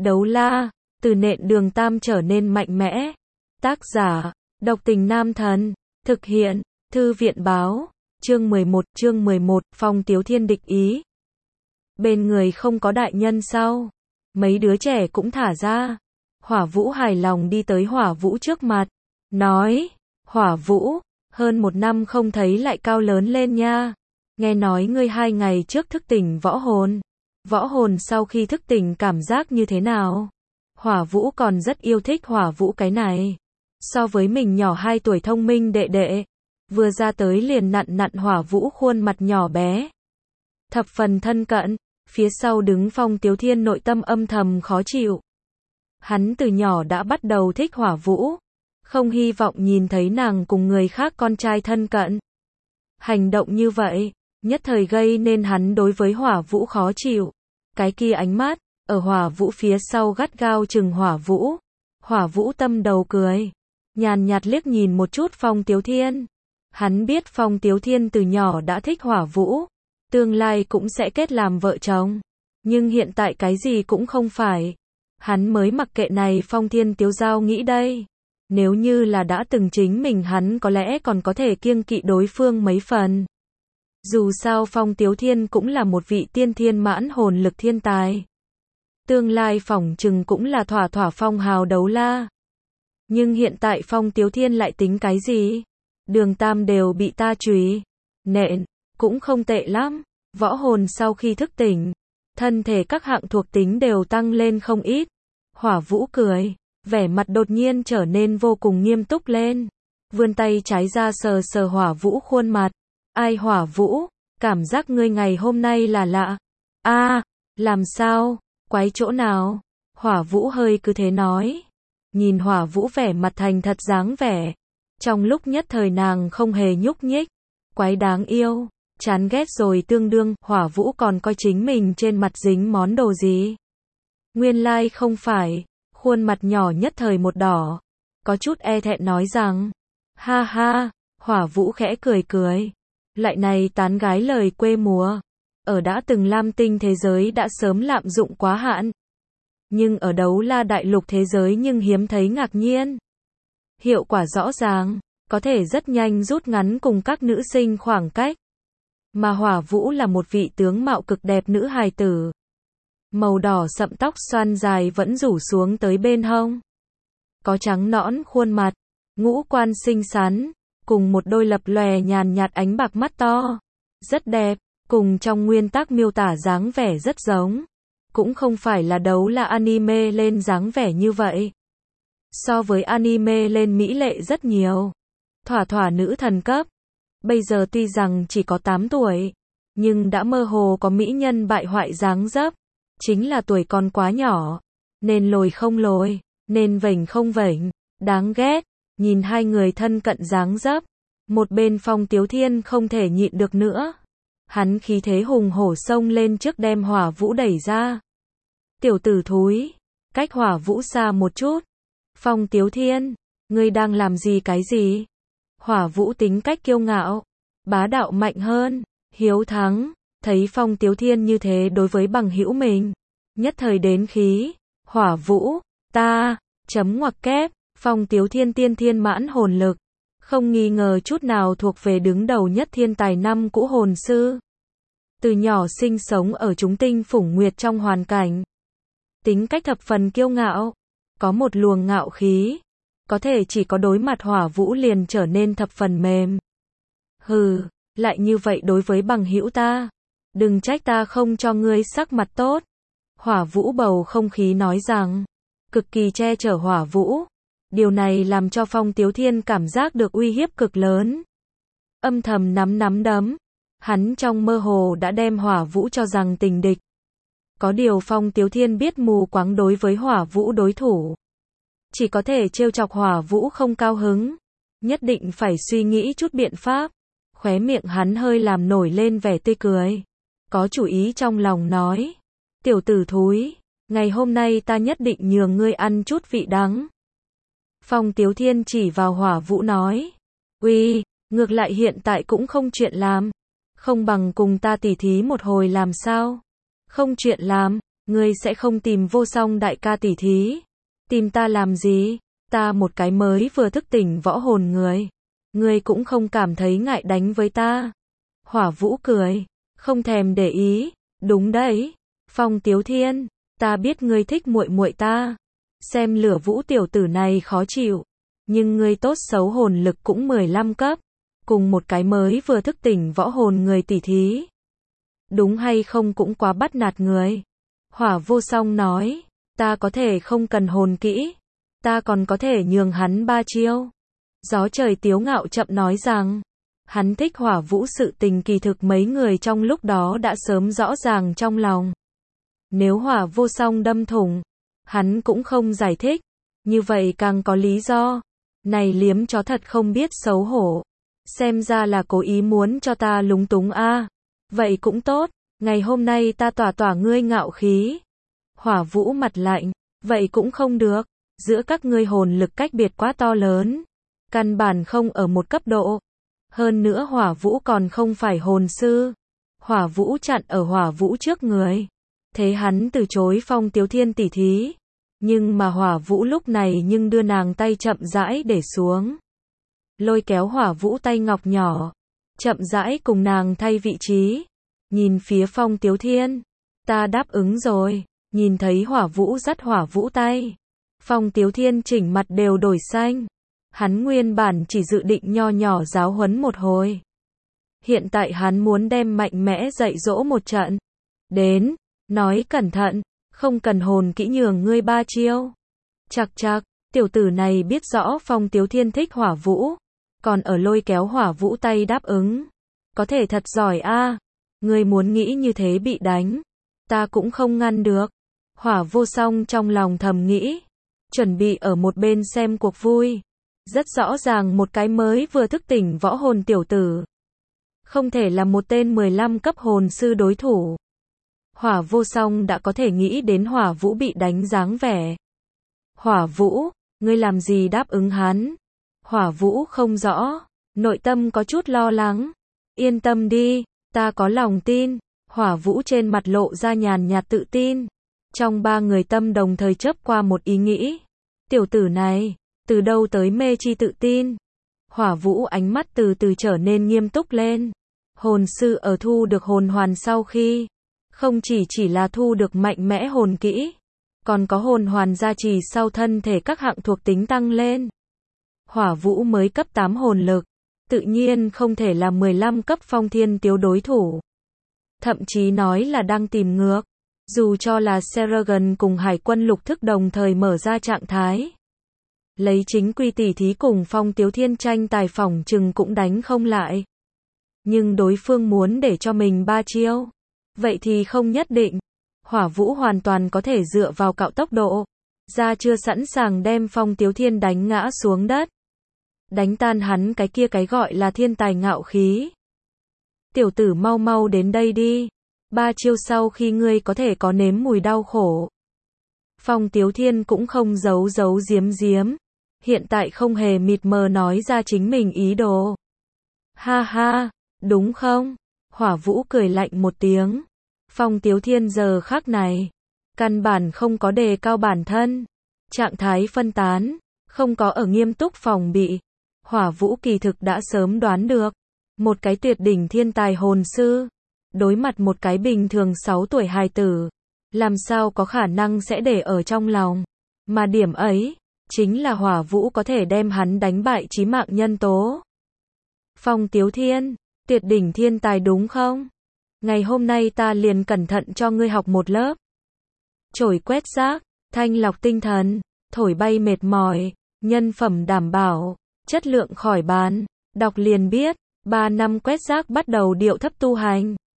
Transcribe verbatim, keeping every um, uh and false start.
Đấu la, từ nện đường tam trở nên mạnh mẽ. Tác giả, độc tình nam thần. Thực hiện, thư viện báo. Chương mười một, chương mười một, Phong Tiếu Thiên địch ý. Bên người không có đại nhân sao? Mấy đứa trẻ cũng thả ra. Hỏa Vũ hài lòng đi tới Hỏa Vũ trước mặt. Nói, Hỏa Vũ, hơn một năm không thấy lại cao lớn lên nha. Nghe nói ngươi hai ngày trước thức tỉnh võ hồn. Võ hồn sau khi thức tỉnh cảm giác như thế nào? Hỏa Vũ còn rất yêu thích Hỏa Vũ cái này. So với mình nhỏ hai tuổi thông minh đệ đệ. Vừa ra tới liền nặn nặn Hỏa Vũ khuôn mặt nhỏ bé. Thập phần thân cận, phía sau đứng Phong Tiếu Thiên nội tâm âm thầm khó chịu. Hắn từ nhỏ đã bắt đầu thích Hỏa Vũ. Không hy vọng nhìn thấy nàng cùng người khác con trai thân cận. Hành động như vậy, nhất thời gây nên hắn đối với Hỏa Vũ khó chịu. Cái kia ánh mắt, ở Hỏa Vũ phía sau gắt gao chừng Hỏa Vũ. Hỏa Vũ tâm đầu cười. Nhàn nhạt liếc nhìn một chút Phong Tiếu Thiên. Hắn biết Phong Tiếu Thiên từ nhỏ đã thích Hỏa Vũ. Tương lai cũng sẽ kết làm vợ chồng. Nhưng hiện tại cái gì cũng không phải. Hắn mới mặc kệ này Phong Thiên Tiếu Giao nghĩ đây. Nếu như là đã từng chính mình hắn có lẽ còn có thể kiêng kỵ đối phương mấy phần. Dù sao Phong Tiếu Thiên cũng là một vị tiên thiên mãn hồn lực thiên tài. Tương lai phỏng chừng cũng là thỏa thỏa phong hào đấu la. Nhưng hiện tại Phong Tiếu Thiên lại tính cái gì? Đường tam đều bị ta chùy nện, cũng không tệ lắm. Võ hồn sau khi thức tỉnh, thân thể các hạng thuộc tính đều tăng lên không ít. Hỏa Vũ cười, vẻ mặt đột nhiên trở nên vô cùng nghiêm túc lên. Vươn tay trái ra sờ sờ Hỏa Vũ khuôn mặt. Ai Hỏa Vũ, cảm giác ngươi ngày hôm nay là lạ. A, à, làm sao, quái chỗ nào? Hỏa Vũ hơi cứ thế nói. Nhìn Hỏa Vũ vẻ mặt thành thật dáng vẻ. Trong lúc nhất thời nàng không hề nhúc nhích. Quái đáng yêu, chán ghét rồi tương đương, Hỏa Vũ còn coi chính mình trên mặt dính món đồ gì. Nguyên lai like không phải, khuôn mặt nhỏ nhất thời một đỏ. Có chút e thẹn nói rằng, ha ha, Hỏa Vũ khẽ cười cười. Loại này tán gái lời quê mùa. Ở đã từng Lam Tinh thế giới đã sớm lạm dụng quá hạn. Nhưng ở Đấu La Đại Lục thế giới nhưng hiếm thấy ngạc nhiên. Hiệu quả rõ ràng, có thể rất nhanh rút ngắn cùng các nữ sinh khoảng cách. Mà Hỏa Vũ là một vị tướng mạo cực đẹp nữ hài tử. Màu đỏ sậm tóc xoăn dài vẫn rủ xuống tới bên hông. Có trắng nõn khuôn mặt, ngũ quan xinh xắn, cùng một đôi lập lòe nhàn nhạt ánh bạc mắt to. Rất đẹp, cùng trong nguyên tắc miêu tả dáng vẻ rất giống. Cũng không phải là đấu là anime lên dáng vẻ như vậy. So với anime lên mỹ lệ rất nhiều. Thỏa thỏa nữ thần cấp. Bây giờ tuy rằng chỉ có tám tuổi, nhưng đã mơ hồ có mỹ nhân bại hoại dáng dấp. Chính là tuổi còn quá nhỏ. Nên lồi không lồi, nên vểnh không vểnh. Đáng ghét, nhìn hai người thân cận dáng dấp. Một bên Phong Tiếu Thiên không thể nhịn được nữa. Hắn khí thế hùng hổ xông lên trước đem Hỏa Vũ đẩy ra. Tiểu tử thúi, cách Hỏa Vũ xa một chút. Phong Tiếu Thiên, ngươi đang làm gì cái gì? Hỏa Vũ tính cách kiêu ngạo, bá đạo mạnh hơn, hiếu thắng. Thấy Phong Tiếu Thiên như thế đối với bằng hữu mình, nhất thời đến khí. Hỏa Vũ, ta, chấm ngoặc kép, Phong Tiếu Thiên tiên thiên mãn hồn lực. Không nghi ngờ chút nào thuộc về đứng đầu nhất thiên tài năm cũ hồn sư. Từ nhỏ sinh sống ở chúng tinh phủng nguyệt trong hoàn cảnh. Tính cách thập phần kiêu ngạo. Có một luồng ngạo khí. Có thể chỉ có đối mặt Hỏa Vũ liền trở nên thập phần mềm. Hừ, lại như vậy đối với bằng hữu ta. Đừng trách ta không cho ngươi sắc mặt tốt. Hỏa Vũ bầu không khí nói rằng. Cực kỳ che chở Hỏa Vũ. Điều này làm cho Phong Tiếu Thiên cảm giác được uy hiếp cực lớn. Âm thầm nắm nắm đấm. Hắn trong mơ hồ đã đem Hỏa Vũ cho rằng tình địch. Có điều Phong Tiếu Thiên biết mù quáng đối với Hỏa Vũ đối thủ. Chỉ có thể trêu chọc Hỏa Vũ không cao hứng. Nhất định phải suy nghĩ chút biện pháp. Khóe miệng hắn hơi làm nổi lên vẻ tươi cười. Có chủ ý trong lòng nói. Tiểu tử thúi, ngày hôm nay ta nhất định nhường ngươi ăn chút vị đắng. Phong Tiếu Thiên chỉ vào Hỏa Vũ nói. Uy, ngược lại hiện tại cũng không chuyện làm. Không bằng cùng ta tỉ thí một hồi làm sao? Không chuyện làm, Ngươi sẽ không tìm Vô Song đại ca tỉ thí. Tìm ta làm gì? Ta một cái mới vừa thức tỉnh võ hồn người. Ngươi cũng không cảm thấy ngại đánh với ta. Hỏa Vũ cười, không thèm để ý. Đúng đấy, Phong Tiếu Thiên, ta biết ngươi thích muội muội ta. Xem Lửa Vũ tiểu tử này khó chịu, nhưng ngươi tốt xấu hồn lực cũng mười lăm cấp, cùng một cái mới vừa thức tỉnh võ hồn người tỉ thí. Đúng hay không cũng quá bắt nạt người. Hỏa Vô Song nói, ta có thể không cần hồn kỹ, ta còn có thể nhường hắn ba chiêu. Gió Trời Tiếu ngạo chậm nói rằng, hắn thích Hỏa Vũ sự tình kỳ thực mấy người trong lúc đó đã sớm rõ ràng trong lòng. Nếu Hỏa Vô Song đâm thủng, hắn cũng không giải thích, như vậy càng có lý do. Này liếm chó thật không biết xấu hổ. Xem ra là cố ý muốn cho ta lúng túng a. À. Vậy cũng tốt, ngày hôm nay ta tỏa tỏa ngươi ngạo khí. Hỏa Vũ mặt lạnh, vậy cũng không được, giữa các ngươi hồn lực cách biệt quá to lớn, căn bản không ở một cấp độ. Hơn nữa Hỏa Vũ còn không phải hồn sư. Hỏa Vũ chặn ở Hỏa Vũ trước người, thế hắn từ chối Phong Tiếu Thiên tỉ thí. Nhưng mà Hỏa Vũ lúc này nhưng đưa nàng tay chậm rãi để xuống. Lôi kéo Hỏa Vũ tay ngọc nhỏ, chậm rãi cùng nàng thay vị trí. Nhìn phía Phong Tiếu Thiên, ta đáp ứng rồi. Nhìn thấy Hỏa Vũ dắt Hỏa Vũ tay, Phong Tiếu Thiên chỉnh mặt đều đổi xanh. Hắn nguyên bản chỉ dự định nho nhỏ giáo huấn một hồi. Hiện tại hắn muốn đem mạnh mẽ dạy dỗ một trận. Đến, nói cẩn thận, không cần hồn kỹ nhường ngươi ba chiêu. Chạc chạc, tiểu tử này biết rõ Phong Tiếu Thiên thích Hỏa Vũ, còn ở lôi kéo Hỏa Vũ tay đáp ứng. Có thể thật giỏi a. À. Ngươi muốn nghĩ như thế bị đánh, ta cũng không ngăn được. Hỏa Vô Song trong lòng thầm nghĩ, chuẩn bị ở một bên xem cuộc vui. Rất rõ ràng một cái mới vừa thức tỉnh võ hồn tiểu tử, không thể là một tên mười lăm cấp hồn sư đối thủ. Hỏa Vô Song đã có thể nghĩ đến Hỏa Vũ bị đánh dáng vẻ. Hỏa Vũ, ngươi làm gì đáp ứng hắn? Hỏa Vũ không rõ, nội tâm có chút lo lắng. Yên tâm đi, ta có lòng tin. Hỏa Vũ trên mặt lộ ra nhàn nhạt tự tin. Trong ba người tâm đồng thời chớp qua một ý nghĩ. Tiểu tử này, từ đâu tới mê chi tự tin? Hỏa Vũ ánh mắt từ từ trở nên nghiêm túc lên. Hồn sư ở thu được hồn hoàn sau khi, không chỉ chỉ là thu được mạnh mẽ hồn kỹ, còn có hồn hoàn gia trì sau thân thể các hạng thuộc tính tăng lên. Hỏa Vũ mới cấp tám hồn lực, tự nhiên không thể là mười lăm cấp Phong Thiên Tiếu đối thủ. Thậm chí nói là đang tìm ngược. Dù cho là Seragon cùng Hải quân lục thức đồng thời mở ra trạng thái, lấy chính quy tỷ thí cùng Phong Tiếu Thiên tranh tài phỏng chừng cũng đánh không lại. Nhưng đối phương muốn để cho mình ba chiêu, vậy thì không nhất định. Hỏa Vũ hoàn toàn có thể dựa vào cạo tốc độ, ra chưa sẵn sàng đem Phong Tiếu Thiên đánh ngã xuống đất. Đánh tan hắn cái kia cái gọi là thiên tài ngạo khí. Tiểu tử mau mau đến đây đi. Ba chiêu sau khi ngươi có thể có nếm mùi đau khổ. Phong Tiếu Thiên cũng không giấu giấu giếm giếm. Hiện tại không hề mịt mờ nói ra chính mình ý đồ. Ha ha, đúng không? Hỏa Vũ cười lạnh một tiếng. Phong Tiếu Thiên giờ khắc này, căn bản không có đề cao bản thân. Trạng thái phân tán, không có ở nghiêm túc phòng bị. Hỏa Vũ kỳ thực đã sớm đoán được. Một cái tuyệt đỉnh thiên tài hồn sư, đối mặt một cái bình thường sáu tuổi hài tử, làm sao có khả năng sẽ để ở trong lòng. Mà điểm ấy, chính là Hỏa Vũ có thể đem hắn đánh bại chí mạng nhân tố. Phong Tiếu Thiên, tuyệt đỉnh thiên tài đúng không? Ngày hôm nay ta liền cẩn thận cho ngươi học một lớp. Chổi quét rác, thanh lọc tinh thần, thổi bay mệt mỏi, nhân phẩm đảm bảo, chất lượng khỏi bán. Đọc liền biết, ba năm quét rác bắt đầu điệu thấp tu hành.